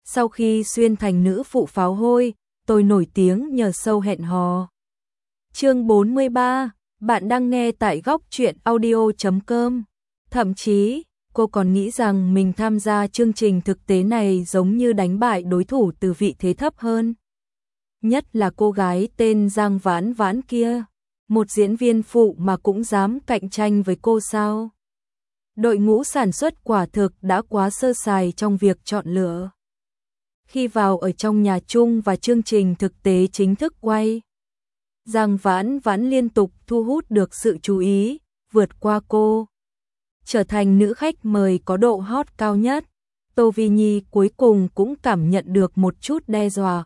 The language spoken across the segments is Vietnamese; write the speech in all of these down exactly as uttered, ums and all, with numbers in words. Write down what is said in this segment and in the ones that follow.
Sau khi xuyên thành nữ phụ pháo hôi, tôi nổi tiếng nhờ show hẹn hò. Chương bốn mươi ba, bạn đang nghe tại góc truyện audio chấm com. Thậm chí, cô còn nghĩ rằng mình tham gia chương trình thực tế này giống như đánh bại đối thủ từ vị thế thấp hơn. Nhất là cô gái tên Giang Vãn Vãn kia, một diễn viên phụ mà cũng dám cạnh tranh với cô sao? Đội ngũ sản xuất quả thực đã quá sơ sài trong việc chọn lựa. Khi vào ở trong nhà chung và chương trình thực tế chính thức quay, Giang Vãn Vãn liên tục thu hút được sự chú ý, vượt qua cô, trở thành nữ khách mời có độ hot cao nhất. Tô Vi Nhi cuối cùng cũng cảm nhận được một chút đe dọa.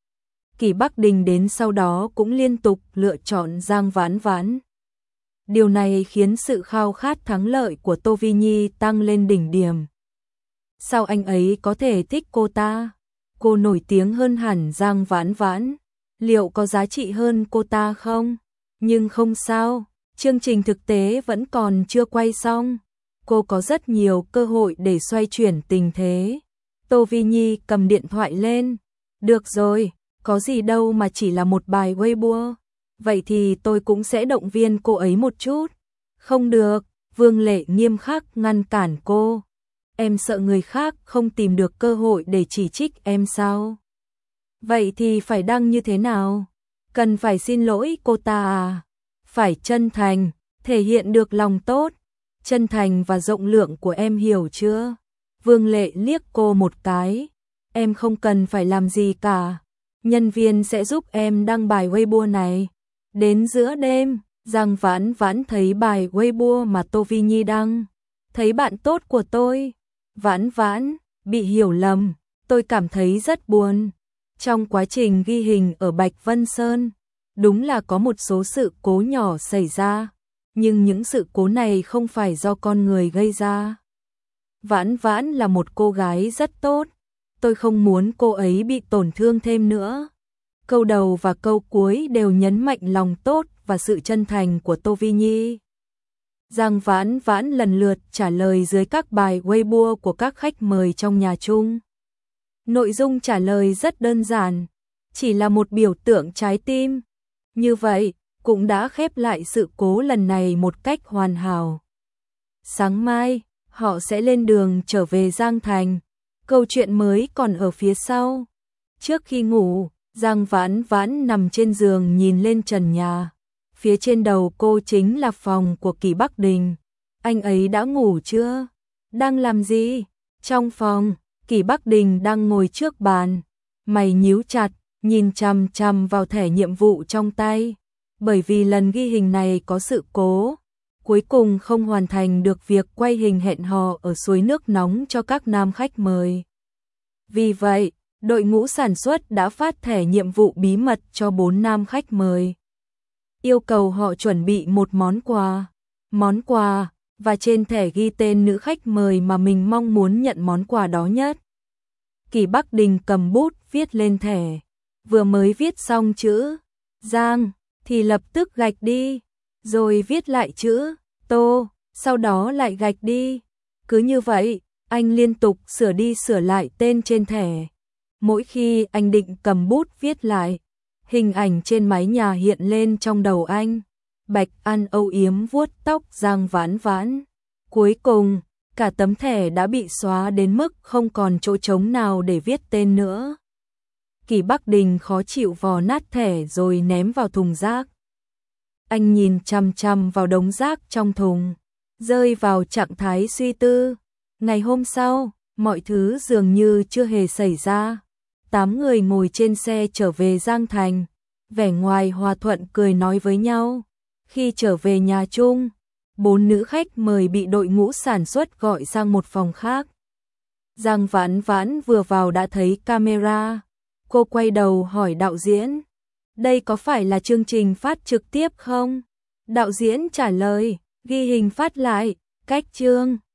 Kỳ Bắc Đình đến sau đó cũng liên tục lựa chọn Giang Vãn Vãn. Điều này khiến sự khao khát thắng lợi của Tô Vi Nhi tăng lên đỉnh điểm. Sao anh ấy có thể thích cô ta? Cô nổi tiếng hơn hẳn Giang Vãn Vãn, liệu có giá trị hơn cô ta không? Nhưng không sao, chương trình thực tế vẫn còn chưa quay xong. Cô có rất nhiều cơ hội để xoay chuyển tình thế. Tô Vi Nhi cầm điện thoại lên. Được rồi, có gì đâu mà chỉ là một bài Weibo. Vậy thì tôi cũng sẽ động viên cô ấy một chút. Không được, Vương Lệ nghiêm khắc ngăn cản cô. Em sợ người khác không tìm được cơ hội để chỉ trích em sao? Vậy thì phải đăng như thế nào? Cần phải xin lỗi cô ta à? Phải chân thành, thể hiện được lòng tốt. Chân thành và rộng lượng của em hiểu chưa? Vương Lệ liếc cô một cái. Em không cần phải làm gì cả. Nhân viên sẽ giúp em đăng bài Weibo này. Đến giữa đêm, Giang Vãn Vãn thấy bài Weibo mà Tô Vi Nhi đăng. Thấy bạn tốt của tôi. Vãn Vãn, bị hiểu lầm, tôi cảm thấy rất buồn. Trong quá trình ghi hình ở Bạch Vân Sơn, đúng là có một số sự cố nhỏ xảy ra, nhưng những sự cố này không phải do con người gây ra. Vãn Vãn là một cô gái rất tốt, tôi không muốn cô ấy bị tổn thương thêm nữa. Câu đầu và câu cuối đều nhấn mạnh lòng tốt và sự chân thành của Tô Vi Nhi. Giang Vãn Vãn lần lượt trả lời dưới các bài Weibo của các khách mời trong nhà chung. Nội dung trả lời rất đơn giản, chỉ là một biểu tượng trái tim. Như vậy, cũng đã khép lại sự cố lần này một cách hoàn hảo. Sáng mai, họ sẽ lên đường trở về Giang Thành. Câu chuyện mới còn ở phía sau. Trước khi ngủ, Giang Vãn Vãn nằm trên giường nhìn lên trần nhà. Phía trên đầu cô chính là phòng của Kỳ Bắc Đình. Anh ấy đã ngủ chưa? Đang làm gì? Trong phòng, Kỳ Bắc Đình đang ngồi trước bàn. Mày nhíu chặt, nhìn chằm chằm vào thẻ nhiệm vụ trong tay. Bởi vì lần ghi hình này có sự cố. Cuối cùng không hoàn thành được việc quay hình hẹn hò ở suối nước nóng cho các nam khách mời. Vì vậy, đội ngũ sản xuất đã phát thẻ nhiệm vụ bí mật cho bốn nam khách mời. Yêu cầu họ chuẩn bị một món quà. Món quà, và trên thẻ ghi tên nữ khách mời mà mình mong muốn nhận món quà đó nhất. Kỳ Bắc Đình cầm bút viết lên thẻ. Vừa mới viết xong chữ Giang, thì lập tức gạch đi. Rồi viết lại chữ Tô, sau đó lại gạch đi. Cứ như vậy, anh liên tục sửa đi sửa lại tên trên thẻ. Mỗi khi anh định cầm bút viết lại, hình ảnh trên mái nhà hiện lên trong đầu anh. Bạch An âu yếm vuốt tóc Giang Vãn Vãn. Cuối cùng, cả tấm thẻ đã bị xóa đến mức không còn chỗ trống nào để viết tên nữa. Kỳ Bắc Đình khó chịu vò nát thẻ rồi ném vào thùng rác. Anh nhìn chằm chằm vào đống rác trong thùng, rơi vào trạng thái suy tư. Ngày hôm sau, mọi thứ dường như chưa hề xảy ra. Tám người ngồi trên xe trở về Giang Thành, vẻ ngoài hòa thuận cười nói với nhau. Khi trở về nhà chung, bốn nữ khách mời bị đội ngũ sản xuất gọi sang một phòng khác. Giang Vãn Vãn vừa vào đã thấy camera. Cô quay đầu hỏi đạo diễn, đây có phải là chương trình phát trực tiếp không? Đạo diễn trả lời, ghi hình phát lại, cách chương.